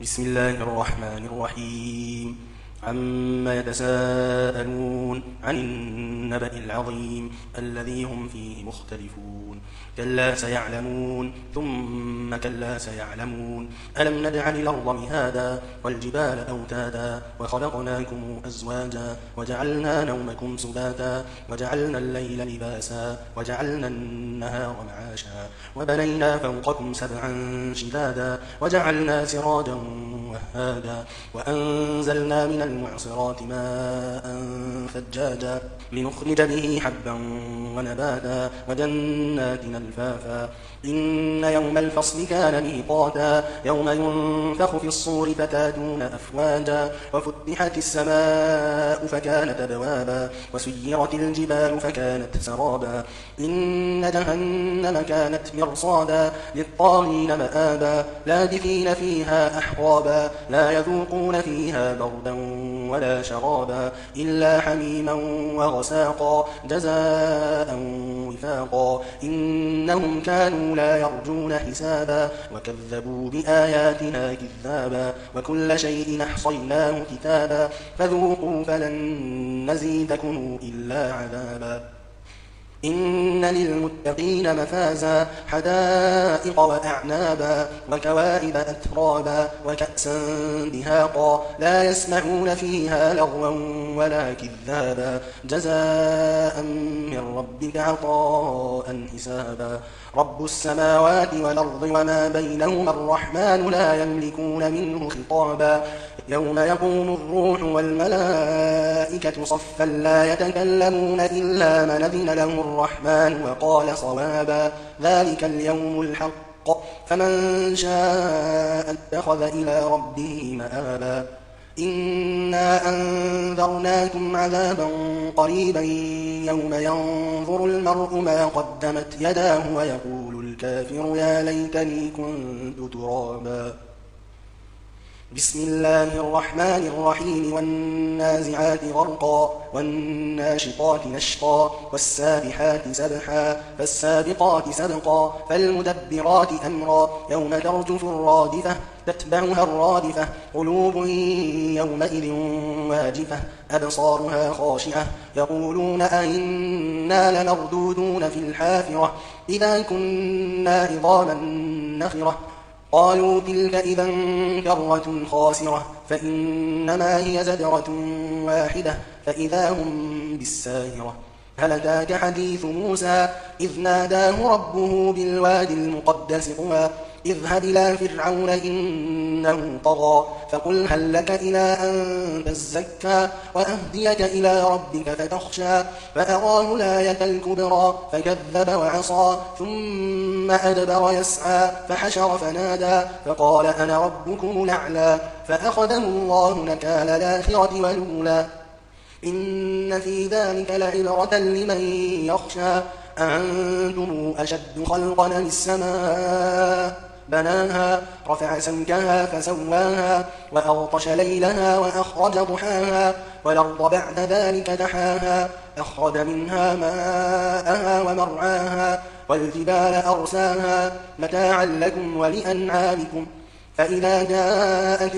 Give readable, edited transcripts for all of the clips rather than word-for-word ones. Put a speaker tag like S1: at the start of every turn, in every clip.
S1: بسم الله الرحمن الرحيم عما يتساءلون عن النبأ العظيم الذي هم فيه مختلفون كلا سيعلمون ثم كلا سيعلمون ألم نجعل الأرض مهادا والجبال أوتادا وخلقناكم أزواجا وجعلنا نومكم سباتا وجعلنا الليل لباسا وجعلنا النهار معاشا وبنينا فوقكم سبعا شدادا وجعلنا سراجا وهادا وأنزلنا من المعصرات ماء ثجاجا لنخرج به حبا ونباتا وجنات ألفافا إن يوم الفصل كان ميقاتا يوم ينفخ في الصور فتاتون أفواجا وفتحت السماء فكانت أبوابا وسيرت الجبال فكانت سرابا إن جهنم كانت مرصادا للطاغين مآبا لابثين فيها أحقابا لا يذوقون فيها بردا ولا شرابا إلا حميما وغساقا جزاء وفاقا إنهم كانوا لا يرجون حسابا وكذبوا بآياتنا كذابا وكل شيء أحصيناه كتابا فذوقوا فلن نزيدكم إلا عذابا إن للمتقين مفازا حدائق وأعنابا وكواعب أترابا وكأسا دهاقا لا يسمعون فيها لغوا ولا كذابا جزاء من ربك عطاء حسابا رب السماوات والأرض وما بينهما الرحمن لا يملكون منه خطابا يوم يقوم الروح والملائكة صفا لا يتكلمون إلا من أذن له الرحمن وقال صوابا ذلك اليوم الحق فمن شاء اتخذ إلى ربه مآبا إنا أنذرناكم عذابا قريبا يوم ينظر المرء ما قدمت يداه ويقول الكافر يا ليتني كنت ترابا بسم الله الرحمن الرحيم والنازعات غرقا والناشطات نشطا والسابحات سبحا فالسابقات سبقا فالمدبرات أمرا يوم ترجف الرادفة تتبعها الرادفة قلوب يومئذ واجفة أبصارها خاشعة يقولون أئنا لمردودون في الحافرة إذا كنا عظاما نخرة قالوا تلك إذا كرة خاسرة فإنما هي زجرة واحدة فإذا هم بالساهرة هل أتاك حديث موسى إذ ناداه ربه بالوادي المقدس طوى اذهب إلى فرعون إنه طغى فقل هل لك إلى أن تزكى وأهديك إلى ربك فتخشى فأراه الآية الكبرى فكذب وعصى ثم أدبر يسعى فحشر فنادى فقال أنا ربكم الأعلى فأخذه الله نكال الآخرة والأولى إن في ذلك لعبرة لمن يخشى أنتم أشد خلقا من السماء بناها رفع سمكها فسواها وأغطش ليلها وأخرج ضحاها والأرض بعد ذلك دحاها أخرج منها ماءها ومرعاها والجبال أرساها متاعا لكم ولأنعامكم فإذا جاءت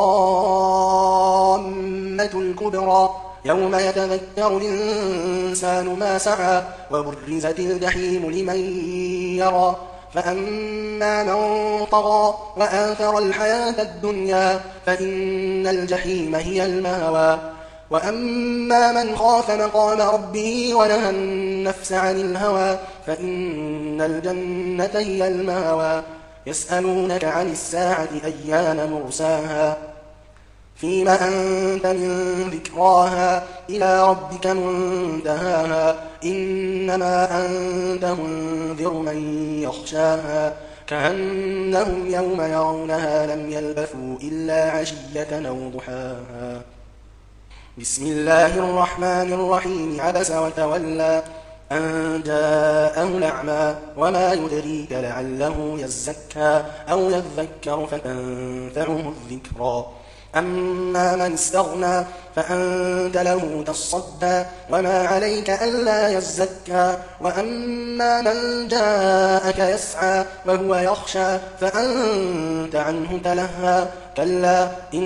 S1: الطامة الكبرى يوم يتذكر الإنسان ما سعى وبرزت الجحيم لمن يرى فأما من طغى وآثر الحياة الدنيا فإن الجحيم هي المأوى وأما من خاف مقام ربه ونهى النفس عن الهوى فإن الجنة هي المأوى يسألونك عن الساعة أيان مرساها فيما أنت من ذكراها إلى ربك منتهاها إنما أنت منذر من يخشاها كأنهم يوم يرونها لم يلبثوا إلا عشية أو ضحاها بسم الله الرحمن الرحيم عبس وتولى أن جاءه الأعمى وما يدريك لعله يزكى أو يذكر فتنفعه الذكرى أما من استغنى فأنت له تصدى وما عليك ألا يزكى وأما من جاءك يسعى وهو يخشى فأنت عنه تلهى كلا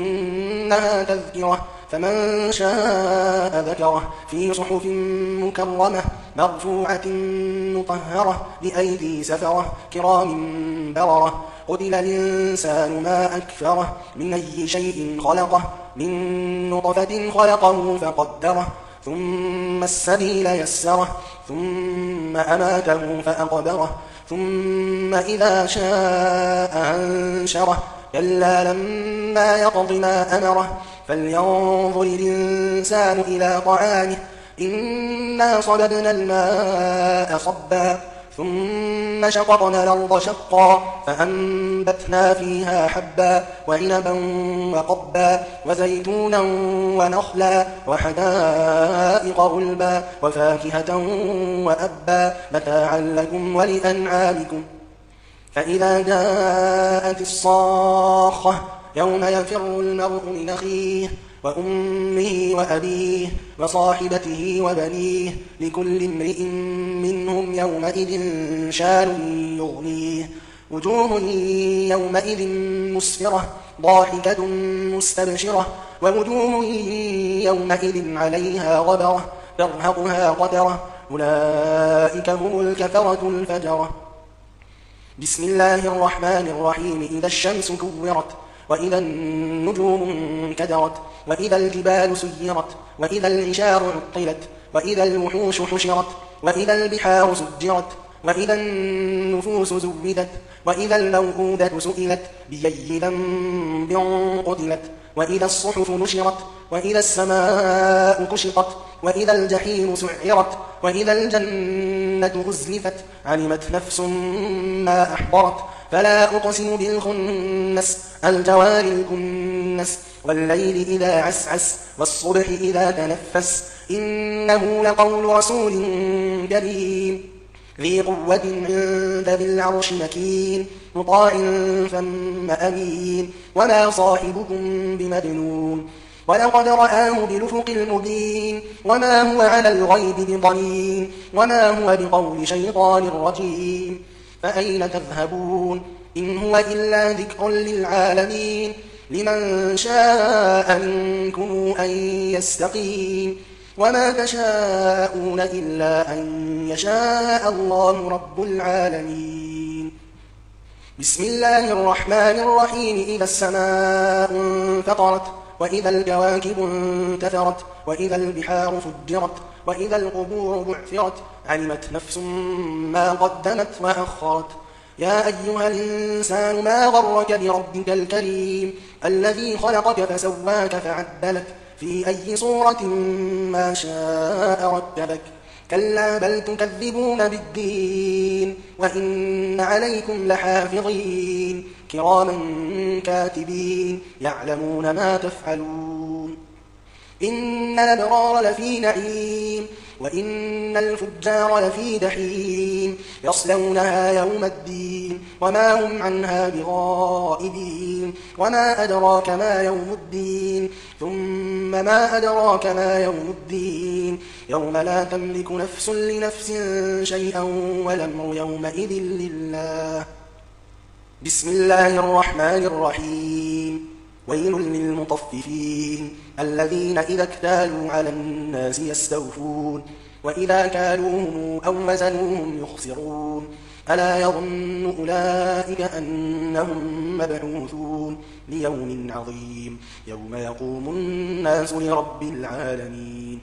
S1: إنها تذكرة فمن شاء ذكره في صحف مكرمة مرفوعة مطهرة بأيدي سفرة كرام بررة قتل الإنسان ما أكفره من أي شيء خلقه من نطفة خلقه فقدره ثم السبيل يسره ثم أماته فأقبره ثم إذا شاء أنشره كلا لما يقض ما أمره فلينظر الإنسان إلى طعامه إنا صببنا الماء صبا ثم شققنا الأرض شقا فأنبتنا فيها حبا وعنبا وقبا وزيتونا ونخلا وحدائق غلبا وفاكهة وأبا متاعا لكم ولأنعامكم فإذا جاءت الصاخة يوم يفر المرء من أخيه وأمه وأبيه وصاحبته وبنيه لكل امرئ منهم يومئذ شان يغنيه وجوه يومئذ مسفرة ضاحكة مستبشرة ووجوه يومئذ عليها غبرة ترهقها قترة أولئك هم الكفرة الفجرة بسم الله الرحمن الرحيم إذا الشمس كورت وإذا النجوم انكدرت وإذا الجبال سيرت وإذا العشار عطلت وإذا الوحوش حشرت وإذا البحار سجرت وإذا النفوس زودت وإذا الموءودة سئلت بأي ذنب قتلت وإذا الصحف نشرت وإذا السماء كشطت وإذا الجحيم سعرت وإذا الجنة أزلفت علمت نفس ما أحضرت فلا أقسم بالخنس الجوار الكنس والليل إذا عسعس والصبح إذا تنفس إنه لقول رسول كريم ذي قوة عند ذي العرش مكين مطاع ثم أمين وما صاحبكم بمجنون ولقد رآه بالأفق المبين وما هو على الغيب بضنين وما هو بقول شيطان رجيم فأين تذهبون إن هو إلا ذكر للعالمين لمن شاء منكم أن يستقيم وما تشاءون إلا أن يشاء الله رب العالمين بسم الله الرحمن الرحيم إذا السماء انفطرت وإذا الكواكب انتثرت وإذا البحار فجرت وإذا القبور بعثرت علمت نفس ما قدمت وأخرت يا أيها الإنسان ما غرك بربك الكريم الذي خلقك فسواك فعدلك في أي صورة ما شاء ركبك كلا بل تكذبون بالدين وإن عليكم لحافظين كراما كاتبين يعلمون ما تفعلون إن الأبرار لفي نعيم وإن الفجار لفي جحيم يصلونها يوم الدين وما هم عنها بغائبين وما أدراك ما يوم الدين ثم ما أدراك ما يوم الدين يوم لا تملك نفس لنفس شيئا والأمر يومئذ لله بسم الله الرحمن الرحيم ويل للمطففين الذين إذا اكتالوا على الناس يستوفون وإذا كالوهم أو وزنوهم يخسرون ألا يظن أولئك أنهم مبعوثون ليوم عظيم يوم يقوم الناس لرب العالمين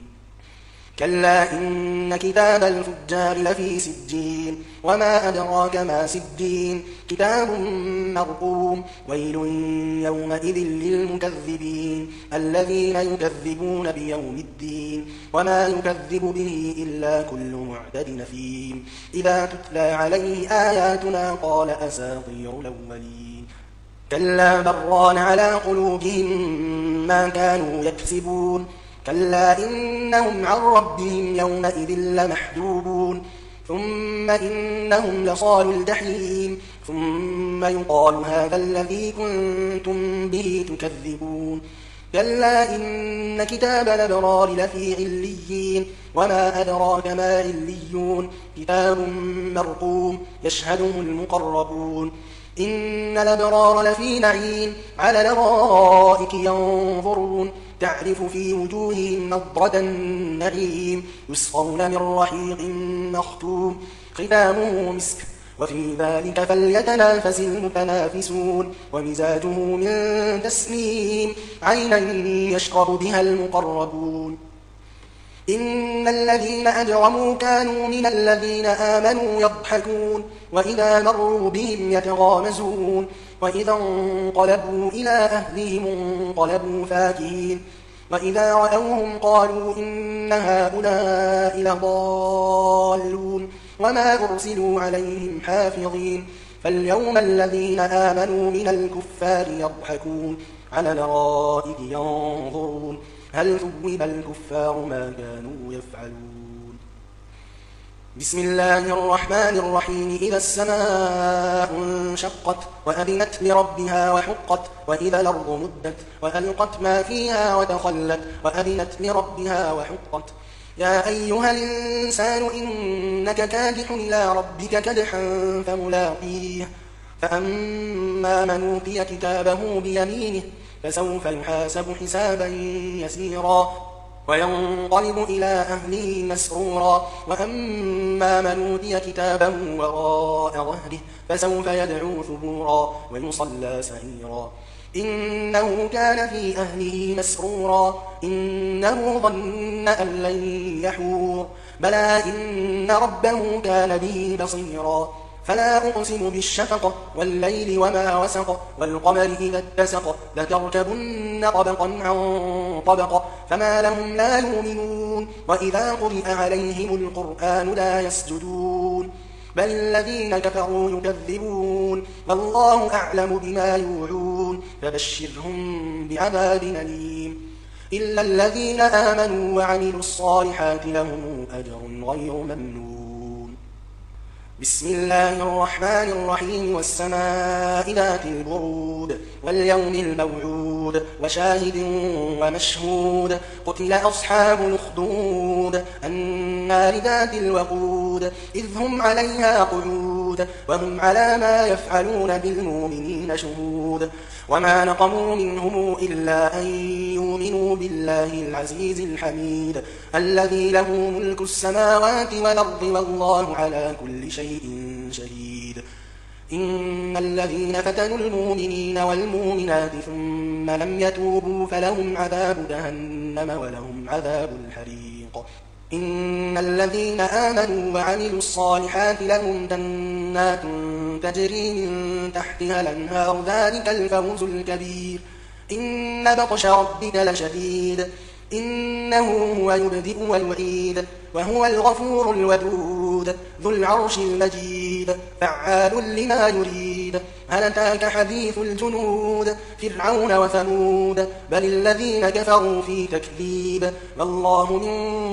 S1: كلا إن كتاب الفجار لفي سجين وما أدراك ما سجين كتاب مرقوم ويل يومئذ للمكذبين الذين يكذبون بيوم الدين وما يكذب به إلا كل معتد نثيم إذا تتلى عليه آياتنا قال أساطير الأولين كلا بران على قلوبهم ما كانوا يكسبون كلا إنهم عن ربهم يومئذ لمحجوبون ثم إنهم لصالوا الجحيم ثم يقال هذا الذي كنتم به تكذبون كلا إن كتاب الأبرار لفي عليين وما أدراك ما عليون كتاب مرقوم يشهده المقربون إن الأبرار لفي نعيم على الأرائك ينظرون تعرف في وجوههم نضرة النعيم يسقون من رحيق مختوم ختامه مسك وفي ذلك فليتنافس المتنافسون ومزاجه من تسنيم عينا يشرب بها المقربون إن الذين أجرموا كانوا من الذين آمنوا يضحكون وإذا مروا بهم يتغامزون وإذا انقلبوا إلى أهلهم انقلبوا فاكهين وإذا رأوهم قالوا إن هؤلاء لضالون وما أرسلوا عليهم حافظين فاليوم الذين آمنوا من الكفار يضحكون على الأرائك ينظرون هل ثوب الكفار ما كانوا يفعلون بسم الله الرحمن الرحيم إذا السماء انشقت وأذنت لربها وحقت وإذا الأرض مدت وألقت ما فيها وتخلت وأذنت لربها وحقت يا أيها الإنسان إنك كادح إلى ربك كدحا فملاقيه فأما من أوتي كتابه بيمينه فسوف يحاسب حسابا يسيرا وينقلب إلى أهله مسرورا وأما من أوتي كتابه وراء ظهره فسوف يدعو ثبورا ويصلى سعيرا إنه كان في أهله مسرورا إنه ظن أن لن يحور بلى إن ربه كان به بصيرا فلا أقسم بالشفق والليل وما وسق والقمر إذا اتسق لتركبن طبقا عن طبق فما لهم لا يؤمنون وإذا قرئ عليهم القرآن لا يسجدون بل الذين كفروا يكذبون والله أعلم بما يوعون فبشرهم بعذاب أليم إلا الذين آمنوا وعملوا الصالحات لهم أجر غير ممنون بسم الله الرحمن الرحيم والسماء ذات البرود واليوم الموعود وشاهد ومشهود قتل أصحاب الأخدود النار ذات الوقود إذ هم عليها قعود وهم على ما يفعلون بالمؤمنين شهود وما نقموا منهم إلا أن يؤمنوا بالله العزيز الحميد الذي له ملك السماوات والأرض والله على كل شيء شهيد إن الذين فتنوا المؤمنين والمؤمنات ثم لم يتوبوا فلهم عذاب جهنم ولهم عذاب الحريق إن الذين آمنوا وعملوا الصالحات لهم جنات تجري من تحتها الأنهار ذلك الفوز الكبير إن بطش ربك لشديد إنه هو يبدئ ويعيد وهو الغفور الودود ذو العرش المجيد فعال لما يريد هل أتاك حديث الجنود فرعون وثمود بل الذين كفروا في تكذيب والله من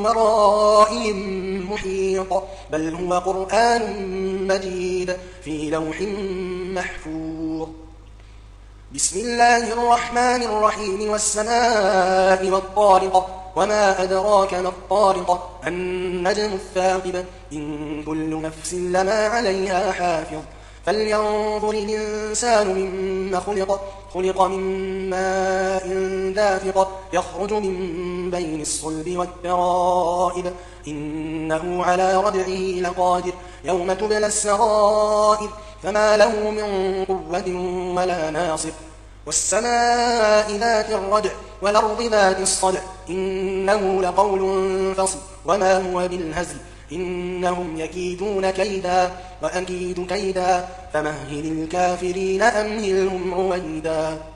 S1: ورائهم محيط بل هو قرآن مجيد في لوح محفوظ بسم الله الرحمن الرحيم والسماء والطارق وما أدراك ما الطارق النجم الثاقب إن كل نفس لما عليها حافظ فلينظر الإنسان مما خلق من ماء دافق يخرج من بين الصلب والترائب إنه على رجعه لقادر يوم تبلى السرائر فما له من قوة ولا ناصر والسماء ذات الرجع والأرض ذات الصدع إنه لقول فصل وما هو بالهزل إنهم يكيدون كيدا وأكيد كيدا فمهل الكافرين أمهلهم رويدا